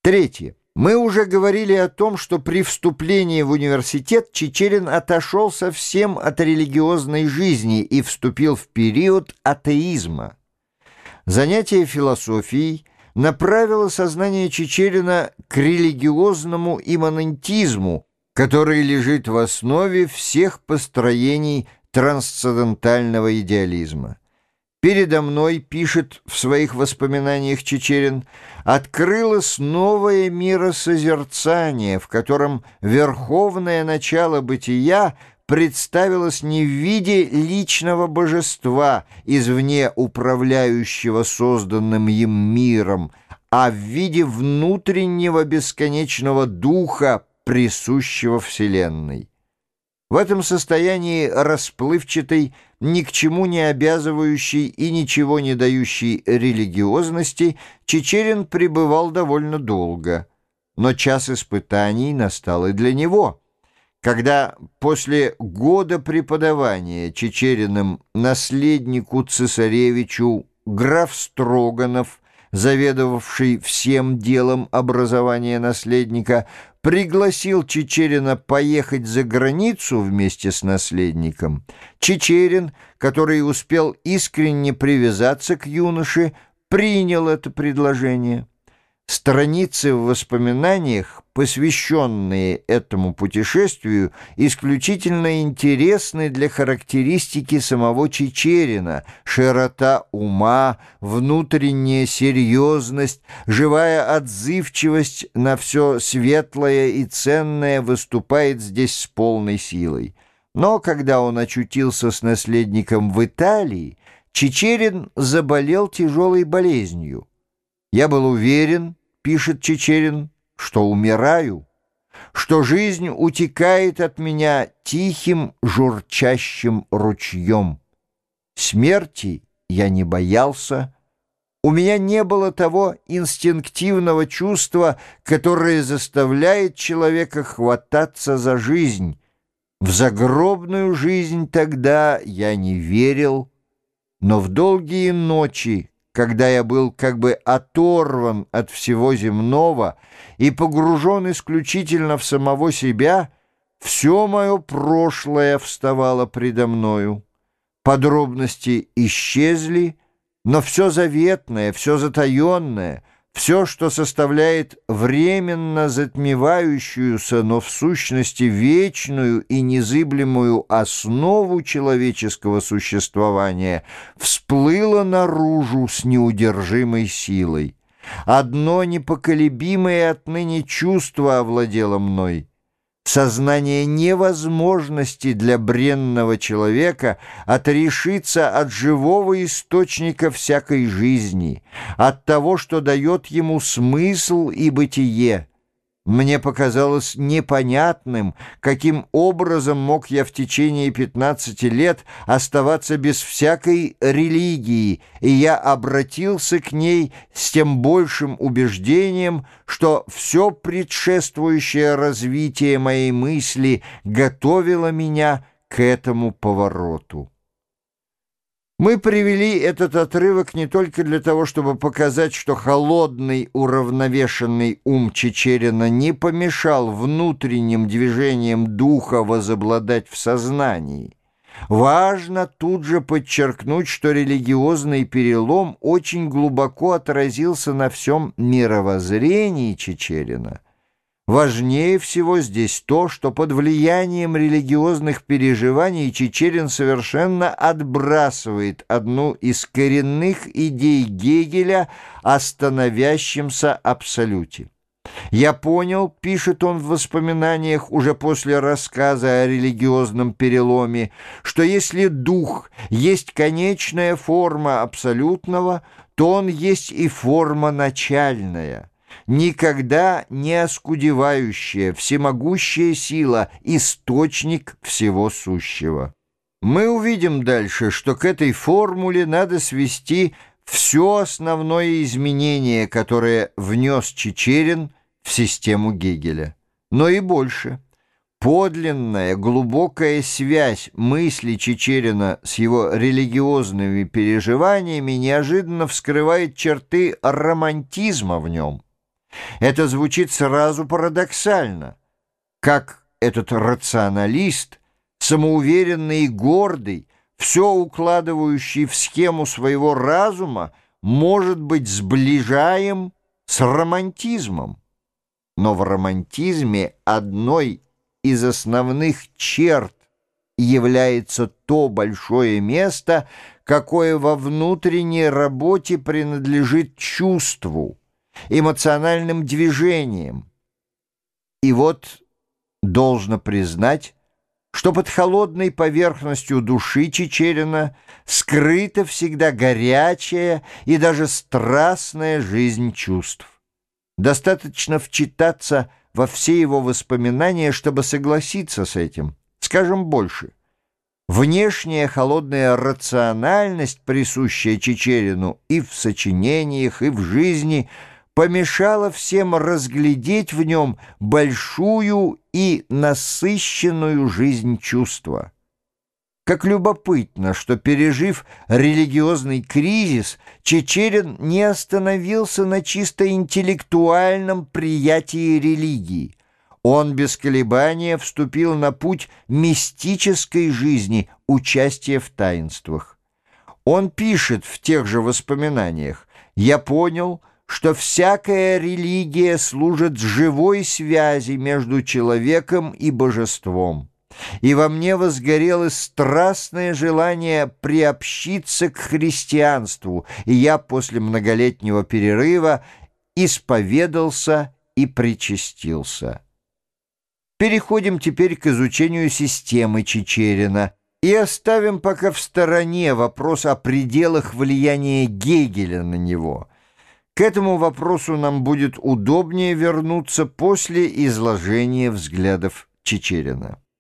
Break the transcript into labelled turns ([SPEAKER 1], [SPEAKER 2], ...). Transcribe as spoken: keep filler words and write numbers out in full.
[SPEAKER 1] Третье. Мы уже говорили о том, что при вступлении в университет Чичерин отошел совсем от религиозной жизни и вступил в период атеизма. Занятие философией направило сознание Чичерина к религиозному имманентизму, который лежит в основе всех построений трансцендентального идеализма. «Передо мной, — пишет в своих воспоминаниях Чичерин, — открылось новое миросозерцание, в котором верховное начало бытия представилось не в виде личного божества, извне управляющего созданным им миром, а в виде внутреннего бесконечного духа, присущего Вселенной». В этом состоянии расплывчатой, ни к чему не обязывающей и ничего не дающей религиозности Чичерин пребывал довольно долго. Но час испытаний настал и для него. Когда после года преподавания Чичериным наследнику цесаревичу граф Строганов, заведовавший всем делом образования наследника, пригласил Чичерина поехать за границу вместе с наследником, Чичерин, который успел искренне привязаться к юноше, принял это предложение. Страницы в воспоминаниях, посвященные этому путешествию, исключительно интересны для характеристики самого Чичерина: широта ума, внутренняя серьезность, живая отзывчивость на все светлое и ценное выступает здесь с полной силой. Но когда он очутился с наследником в Италии, Чичерин заболел тяжелой болезнью. «Я был уверен, — пишет Чичерин, — что умираю, что жизнь утекает от меня тихим журчащим ручьем. Смерти я не боялся, у меня не было того инстинктивного чувства, которое заставляет человека хвататься за жизнь. В загробную жизнь тогда я не верил, но в долгие ночи, когда я был как бы оторван от всего земного и погружен исключительно в самого себя, все мое прошлое вставало предо мною. Подробности исчезли, но все заветное, все затаенное, все, что составляет временно затмевающуюся, но в сущности вечную и незыблемую основу человеческого существования, всплыло наружу с неудержимой силой. Одно непоколебимое отныне чувство овладело мной: сознание невозможности для бренного человека отрешиться от живого источника всякой жизни, от того, что дает ему смысл и бытие. Мне показалось непонятным, каким образом мог я в течение пятнадцати лет оставаться без всякой религии, и я обратился к ней с тем большим убеждением, что все предшествующее развитие моей мысли готовило меня к этому повороту. Мы привели этот отрывок не только для того, чтобы показать, что холодный, уравновешенный ум Чичерина не помешал внутренним движениям духа возобладать в сознании. Важно тут же подчеркнуть, что религиозный перелом очень глубоко отразился на всем мировоззрении Чичерина. Важнее всего здесь то, что под влиянием религиозных переживаний Чичерин совершенно отбрасывает одну из коренных идей Гегеля о становящемся абсолюте. «Я понял, — пишет он в воспоминаниях уже после рассказа о религиозном переломе, — что если дух есть конечная форма абсолютного, то он есть и форма начальная, никогда не оскудевающая, всемогущая сила, источник всего сущего». Мы увидим дальше, что к этой формуле надо свести все основное изменение, которое внес Чичерин в систему Гегеля. Но и больше. Подлинная, глубокая связь мысли Чичерина с его религиозными переживаниями неожиданно вскрывает черты романтизма в нем. Это звучит сразу парадоксально. Как этот рационалист, самоуверенный и гордый, все укладывающий в схему своего разума, может быть сближаем с романтизмом. Но в романтизме одной из основных черт является то большое место, какое во внутренней работе принадлежит чувству, эмоциональным движениям. И вот должно признать, что под холодной поверхностью души Чичерина скрыта всегда горячая и даже страстная жизнь чувств. Достаточно вчитаться во все его воспоминания, чтобы согласиться с этим. Скажем больше. Внешняя холодная рациональность, присущая Чичерину и в сочинениях, и в жизни, помешала всем разглядеть в нем большую и насыщенную жизнь чувства. Как любопытно, что, пережив религиозный кризис, Чичерин не остановился на чисто интеллектуальном приятии религии. Он без колебания вступил на путь мистической жизни, участия в таинствах. Он пишет в тех же воспоминаниях: «Я понял, что всякая религия служит живой связи между человеком и божеством, и во мне возгорелось страстное желание приобщиться к христианству, и я после многолетнего перерыва исповедался и причастился». Переходим теперь к изучению системы Чичерина и оставим пока в стороне вопрос о пределах влияния Гегеля на него. К этому вопросу нам будет удобнее вернуться после изложения взглядов Чичерина.